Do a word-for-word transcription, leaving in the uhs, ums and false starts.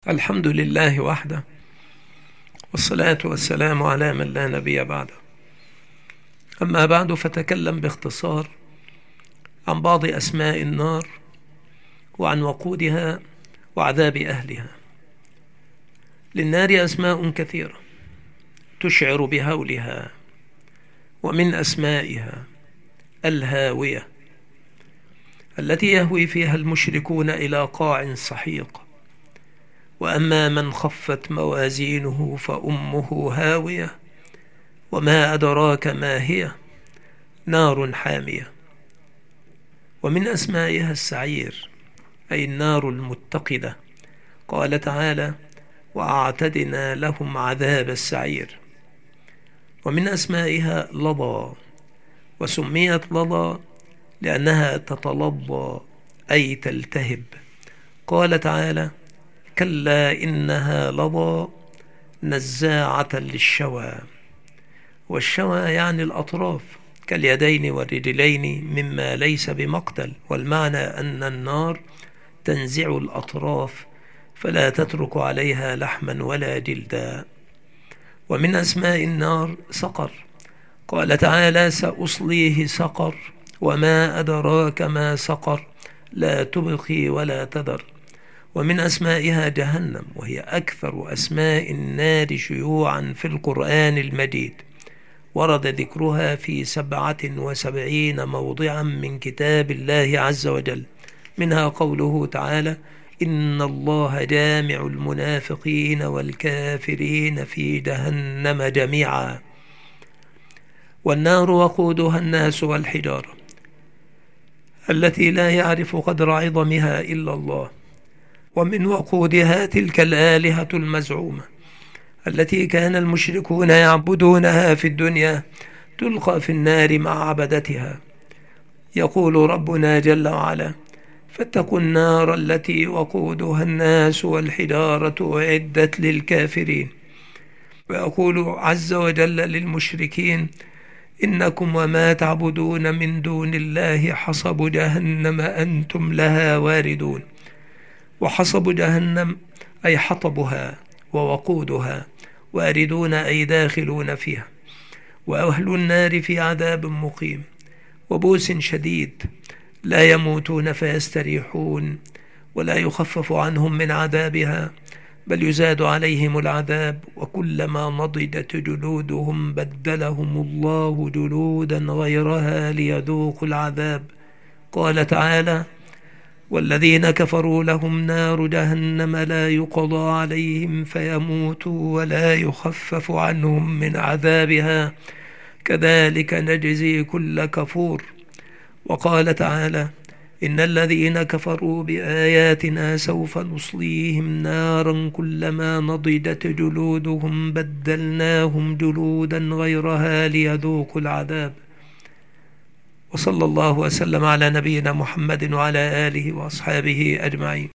الحمد لله وحده، والصلاة والسلام على من لا نبي بعده. أما بعد، فتكلم باختصار عن بعض أسماء النار وعن وقودها وعذاب أهلها. للنار أسماء كثيرة تشعر بهولها، ومن أسمائها الهاوية، التي يهوي فيها المشركون إلى قاع سحيق. وأما من خفت موازينه فأمه هاوية، وما أدراك ما هي، نار حامية. ومن أسمائها السعير، أي النار المتقدة. قال تعالى: وأعتدنا لهم عذاب السعير. ومن أسمائها لظى، وسميت لظى لأنها تتلظى أي تلتهب. قال تعالى: كلا إنها لظى نزاعة للشوى. والشوى يعني الأطراف كاليدين والرجلين، مما ليس بمقتل، والمعنى أن النار تنزع الأطراف فلا تترك عليها لحما ولا جلدا. ومن أسماء النار سقر. قال تعالى: سأصليه سقر وما أدراك ما سقر لا تبقي ولا تذر. ومن أسمائها جهنم، وهي أكثر أسماء النار شيوعا في القرآن المجيد، ورد ذكرها في سبعة وسبعين موضعا من كتاب الله عز وجل، منها قوله تعالى: إن الله جامع المنافقين والكافرين في جهنم جميعا. والنار وقودها الناس والحجارة، التي لا يعرف قدر عظمها إلا الله. ومن وقودها تلك الآلهة المزعومة التي كان المشركون يعبدونها في الدنيا، تلقى في النار مع عبدتها. يقول ربنا جل وعلا: فاتقوا النار التي وقودها الناس والحجارة أعدت للكافرين. ويقول عز وجل للمشركين: إنكم وما تعبدون من دون الله حصب جهنم أنتم لها واردون. وحصب جهنم أي حطبها ووقودها، واردون أي داخلون فيها. وأهل النار في عذاب مقيم وبؤس شديد، لا يموتون فيستريحون، ولا يخفف عنهم من عذابها، بل يزاد عليهم العذاب. وكلما نضجت جلودهم بدلهم الله جلودا غيرها ليذوقوا العذاب. قال تعالى: والذين كفروا لهم نار جهنم لا يقضى عليهم فيموتوا ولا يخفف عنهم من عذابها، كذلك نجزي كل كفور. وقال تعالى: إن الذين كفروا بآياتنا سوف نصليهم نارا كلما نضجت جلودهم بدلناهم جلودا غيرها ليذوقوا العذاب. وصلى الله وسلم على نبينا محمد وعلى آله وأصحابه أجمعين.